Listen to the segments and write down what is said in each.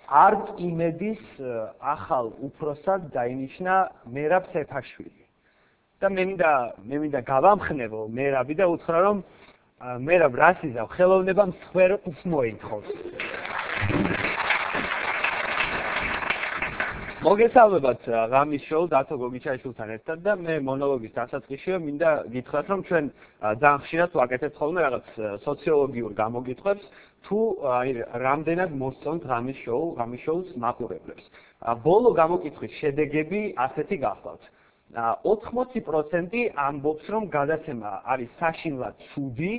არც იმედის ახალ უფროსად დაინიშნა მერაბ სეფაშვილი. და მე მინდა გავამხნევო მერაბი და უთხრა რომ მერაბ რას იზავ ხელოვნება მსხვერპლს მოითხოვს. მოგესალმებათ ღამის შოუ დათო გოგიჩაიშვილთან ერთად და მე მონოლოგის დასაწყისშივე მინდა გითხრათ რომ ჩვენ ძალიან ხშირად ვაკეთებთ ხოლმე რაღაც სოციოლოგიურ გამოგითხვებს თუ რამდენად მოსწონთ ღამის შოუს მაყურებლებს. ბოლო გამოკითხვის შედეგები ასეთი გახლავთ. 80% ამბობს რომ გადაცემა არის საშინლად ცუდი,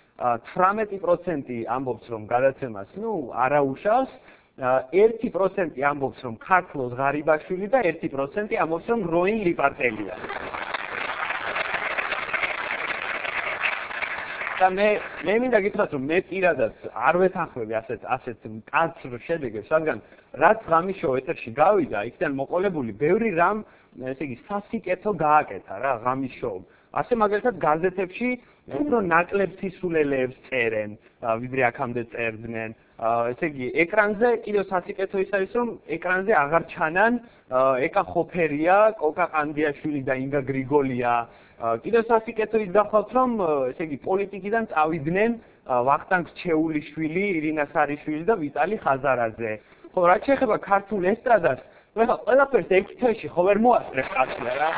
18% ამბობს რომ გადაცემას არაუშავს, 1% ამბობს რომ ქართლოს ღარიბაშვილი და 1% ამბობს რომ როინ ლიპარტელია. და მე მინდა გითხრათ რომ მე პირადად არ ვეთანხმები ასეთ მკაცრ შედეგებს, რადგან რაც ღამის შოუ ეთერში გავიდა, იქიდან მოყოლებული ბევრი რამ, ესე იგი, სასიკეთო გააკეთა რა ღამის შოუმ. ასე მაგალითად გაზეთებში უფრო ნაკლებ სისულელეებს წერენ, ვიდრე აქამდე წერდნენ. ესე იგი, ეკრანზე კიდევ სასიკეთო ის არის, რომ ეკრანზე აღარ ჩანან ეკა ხოფერია, კოკა ყანდიაშვილი და ინგა გრიგოლია. კიდევ სასიკეთო ის გახლავთ, რომ ესე იგი, პოლიტიკიდან წავიდნენ ვახტანგ რჩეულიშვილი, ირინა სარიშვილი და ვიტალი ხაზარაძე. ხო, რაც შეეხება ქართულ ესტრადას, ეხლა ყველაფერს ერთ თვეში ხო ვერ მოასწრებს კაცია რა.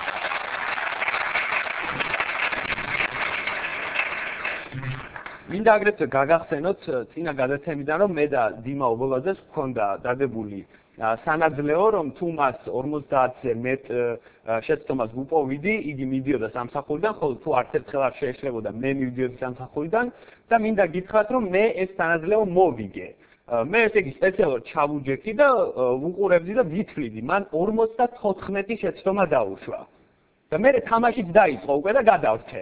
მინდა აგრეთვე გაგახსენოთ წინა გადაცემიდან რომ მე და დიმა ობოლაძეს გვქონდა დადებული სანაძლეო რომ თუ მას 50-ზე მეტ შეცდომას ვუპოვიდი, იგი მიდიოდა სამსახურიდან, ხოლო თუ არც ერთხელ არ შეეშლებოდა, მე მივიდიოდი სამსახურიდან და მინდა გითხრათ რომ მე ეს სანაძლეო მოვიგე. მე ესე იგი სპეციალურად ჩავუჯექი და ვუყურებდი და ვითვლიდი, მან 54 შეცდომა დაუშვა. და მე თამაშიც დაიწყო უკვე და გადავრჩე.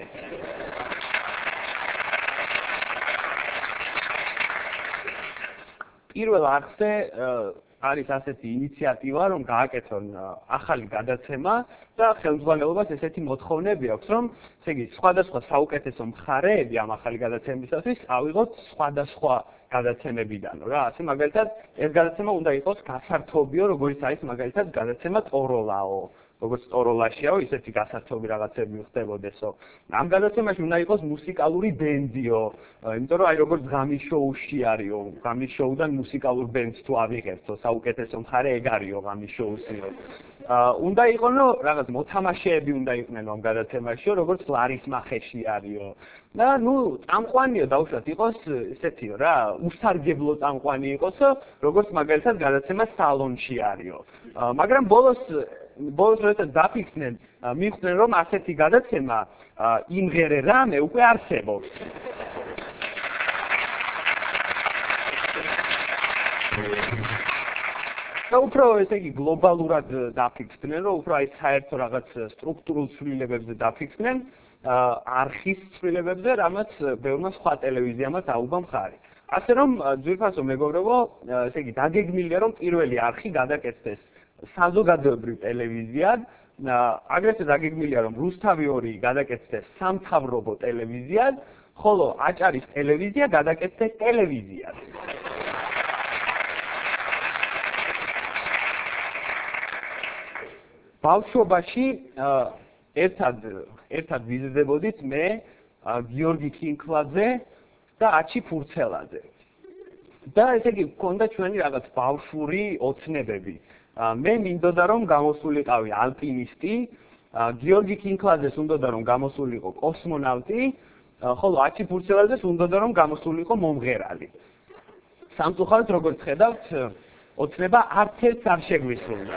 პირველ არხზე არის ასეთი ინიციატივა, რომ გააკეთონ ახალი გადაცემა და ხელმძღვანელობას ესეთი მოთხოვნები აქვს, რომ ესე იგი სხვადასხვა საუკეთესო მხარეები ამ ახალი გადაცემისათვის ავიღოთ სხვადასხვა გადაცემებიდან, რა. ასე მაგალითად, ეს გადაცემა უნდა იყოს გასართობიო, როგორც არის მაგალითად გადაცემა ტოროლაო. როგორც ტოროლაშიაო, ისეთი გასართობი რაღაცები ხდებოდესო. ამ გადაცემაში უნდა იყოს მუსიკალური ბენდიო, იმიტომ რომ აი როგორც ღამის შოუში არისო, ღამის შოუდან მუსიკალურ ბენდს თუ ავიღებთო, საუკეთესო მხარე ეგ არისო ღამის შოუსიო. უნდა იყონო რაღაც მოთამაშეები უნდა იყვნენ ამ გადაცემაშიო, როგორც ლარის მახეში არისო. და წამყვანიო დაუშვათ იყოს ესეთიო რა, უსარგებლო წამყვანი იყოსო, როგორც მაგალითად გადაცემა სალონში არისო. მაგრამ ბოლოს როდესაც დაფიქრდნენ, მიხვდნენ რომ ასეთი გადაცემა იმღერე რამე უკვე არსებობს. და უფრო ესე იგი გლობალურად დაფიქრდნენ, რომ უფრო აი საერთო რაღაც სტრუქტურულ ცვლილებებზე დაფიქრდნენ, არხის ცვლილებებზე, რამაც ბევრმა სხვა ტელევიზიამაც აუგა მხარი. ასე რომ ძვირფასო მეგობრებო, ესე იგი დაგეგმილია რომ პირველი არხი გადაკეთდეს საზოგადოებრივ ტელევიზიად, აგრეთვე დაგეგმილია რომ რუსთავი 2 გადაკეთდეს სამთავრობო ტელევიზიად, ხოლო აჭარის ტელევიზია გადაკეთდეს ტელევიზიად. ბავშვობაში ერთად ვიზრდებოდით მე, გიორგი ქინქლაძე და აჩი ფურცელაძე. და ესე იგი გქონდა ჩვენი რაღაც ბავშვური ოცნებები. მე მინდოდა რომ გამოსულიყავი ალპინისტი, გიორგი ქინქლაძეს უნდოდა რომ გამოსულიყო კოსმონავტი, ხოლო აჩი ფურცელაძეს უნდოდა რომ გამოსულიყო მომღერალი. სამწუხაროდ როგორც ხედავთ, ოცნება არც ერთს არ შეგვისრულდა.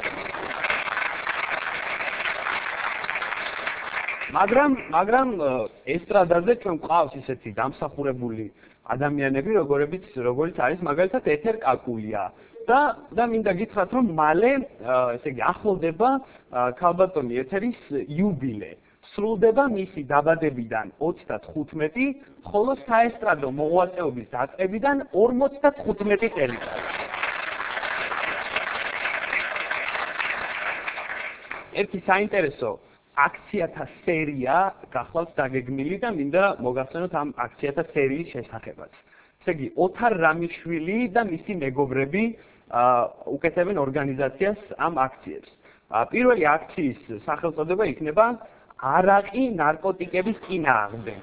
მაგრამ ესტრადაზე ჩვენ გვყავს ისეთი დამსახურებული ადამიანები, როგორიც არის მაგალითად ეთერ კაკულია. და მინდა გითხრათ, რომ მალე, ესე იგი, ახლოვდება ქალბატონი ეთერის იუბილე. სრულდება მისი დაბადებიდან 35, ხოლო საესტრადო მოღვაწეობის დაწყებიდან 55 წელიწადი. ერთი საინტერესო აქციათა სერია გახლავთ დაგეგმილი და მინდა მოგახსენოთ ამ აქციათა სერიის შესახებაც. ესე იგი, ოთარ რამიშვილი და მისი მეგობრები უკეთებენ ორგანიზაციას ამ აქციებს. პირველი აქციის სახელწოდება იქნება არაყი ნარკოტიკების წინააღმდეგ.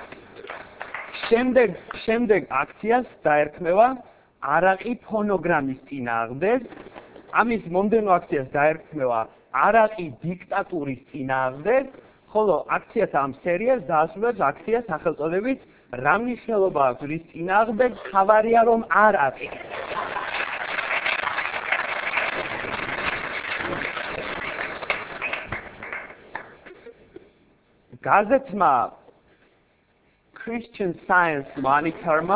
შემდეგ აქციას დაერქმევა არაყი ფონოგრამის წინააღმდეგ. ამის მომდევნო აქციას დაერქმევა არაყი დიქტატურის წინააღმდეგ, ხოლო აქციას ამ სერიას დაასრულებს აქცია სახელწოდებით რა მნიშვნელობა აქვს რის წინააღმდეგ, ხავარია რომ არ არის. გაზეთმა Christian Science Monitor-მა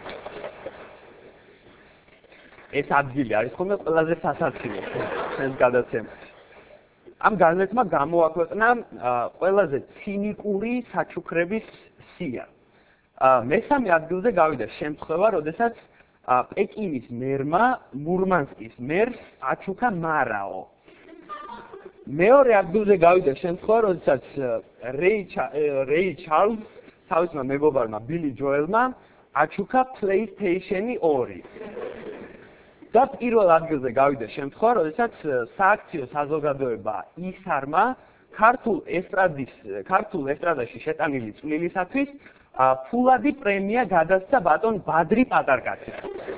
ეს ადგილი არის ხოლმე ყველაზე სასაცილო ეს გადაცემაში. ამ გაზეთმა გამოაქვეყნა ყველაზე ცინიკური საჩუქრების სია. მესამე ადგილზე გავიდა შემთხვევა, როდესაც პეკინის მერმა მურმანსკის მერს აჩუქა მარაო. მეორე ადგილზე გავიდა შემთხვევა, როდესაც რეი ჩარლზ თავისმა მეგობარმა ბილი ჯოელმა აჩუქა PlayStation 2. და პირველ ადგილზე გავიდა შემთხვევა, როდესაც სააქციო საზოგადოება ისარმა ქართულ ესტრადაში შეტანილი წვლილისათვის ფულადი პრემია გადასცა ბატონ ბადრი პატარკაცის.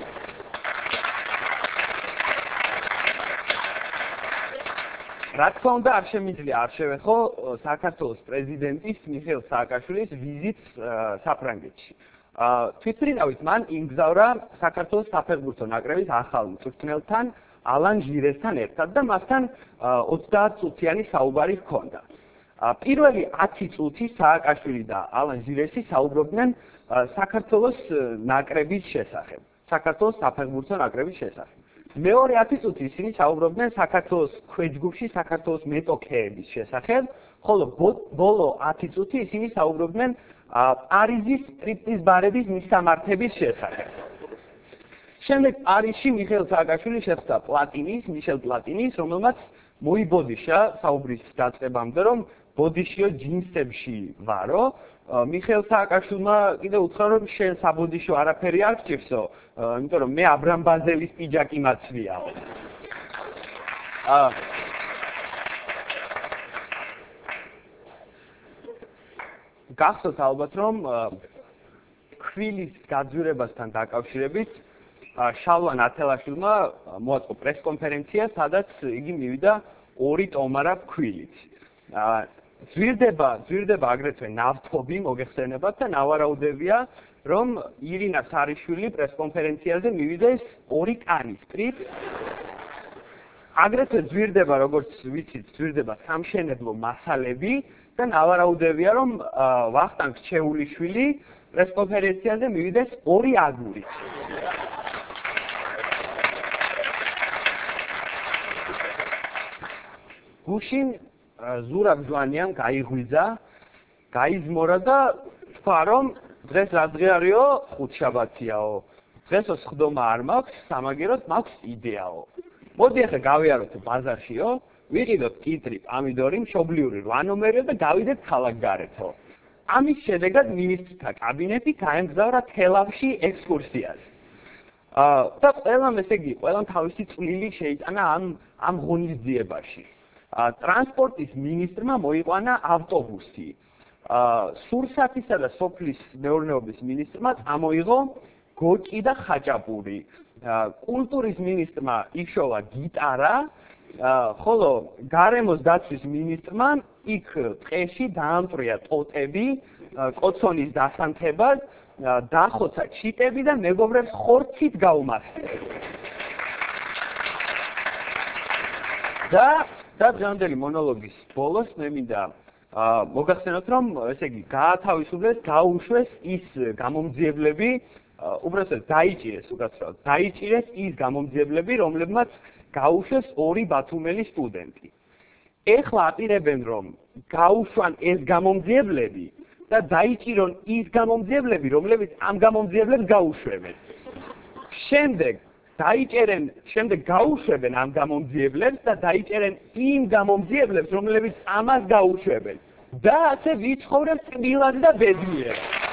რა თქმა უნდა, არ შემიძლია არ შევეხო საქართველოს პრეზიდენტის მიხეილ სააკაშვილის ვიზიტს საფრანგეთში. თვითმფრინავით მან იმგზავრა საქართველოს საფეხბურთო ნაკრების ახალ მწვრთნელთან ალან ჟირესთან ერთად და მასთან 30 წუთიანი საუბარი ჰქონდა. პირველი 10 წუთი სააკაშვილი და ალან ჟირესი საუბრობდნენ საქართველოს ნაკრების შესახებ, საქართველოს საფეხბურთო ნაკრების შესახებ. მეორე 10 წუთი ისინი საუბრობდნენ საქართველოს ქვეჯგუფში საქართველოს მეტოქეების შესახებ, ხოლო ბოლო 10 წუთი ისინი საუბრობდნენ პარიზის სტრიპტიზ ბარების მისამართების შესახებ. შემდეგ პარიზში მიხეილ სააკაშვილი შეხვდა მიშელ პლატინის, რომელმაც მოიბოდიშა საუბრის დაწყებამდე, რომ ბოდიშიო ჯინსებში ვარო. მიხეილ სააკაშვილმა კიდევ უთხრა, რომ შენ საბოდიშო არაფერი არ გჭირსო, იმიტომ რომ მე აბრამ ბაზელის პიჯაკი მაცვია. გახსოვთ ალბათ, რომ ქვილის გაძვირებასთან დაკავშირებით შალვან ათელაშვილმა მოაწყო პრესკონფერენცია, სადაც იგი მივიდა 2 ტომარად ქვილით. ძვირდება აგრეთვე ნავთობი მოგეხსენებათ და ნავარაუდებია, რომ ირინა სარიშვილი პრესკონფერენციაზე მივიდეს 2 კანისტრით. აგრეთვე ძვირდება, როგორც ვიცით, ძვირდება სამშენებლო მასალები და ნავარაუდებია, რომ ვახტანგ ჩეულიშვილი პრესკონფერენციაზე მივიდეს 2 აგურით. გუშინ ზურაბ ჟვანიამ გაიზმორა და თქვა, რომ დღეს რა დღე არისო, ხუთშაბათიაო. დღესო სხდომა არ მაქვს, სამაგეროდ მაქვს იდეაო. მოდი ახლა გავიაროთ ბაზარშიო, ვიყიდოთ კიტრი, პამიდორი, მშობლიური 8 ნომერია და გავიდეთ ქალაქგარეთო. ამის შედეგად მინისტრთა კაბინეტი გაემგზავრა თელავში ექსკურსიას. და ყველამ ესე იგი, ყველამ თავისი წვლილი შეიტანა ამ ღონისძიებაში. ტრანსპორტის მინისტრმა მოიყვანა ავტობუსი. სურსათისა და სოფლის მეურნეობის მინისტრმა წამოიღო გოჭი და ხაჭაპური. კულტურის მინისტრმა იშოვა გიტარა, ხოლო გარემოს დაცვის მინისტრმა იქ ტყეში დაამწვრია ტოტები, კოცონის დასანთებას, დახოცა ჩიტები და მეგობრებს ხორცით გაუმართლა. და დღევანდელი მონოლოგის ბოლოს მე მინდა მოგახსენოთ, რომ ესე იგი გაათავისუფლეს, გაუშვეს ის გამომძიებლები, უბრალოდ დაიჭირეს ის გამომძიებლები, რომლებმაც გაუშვეს 2 ბათუმელი სტუდენტი. ეხლა აპირებენ, რომ გაუშვან ეს გამომძიებლები და დაიჭირონ ის გამომძიებლები, რომლებიც ამ გამომძიებლებს გაუშვებენ. შემდეგ გაუშვებენ ამ გამომძიებლებს და დაიჭერენ იმ გამომძიებლებს, რომლებიც ამას გაუშვებენ. და ასე ვიცხოვრებს წილად და ბედნიერად.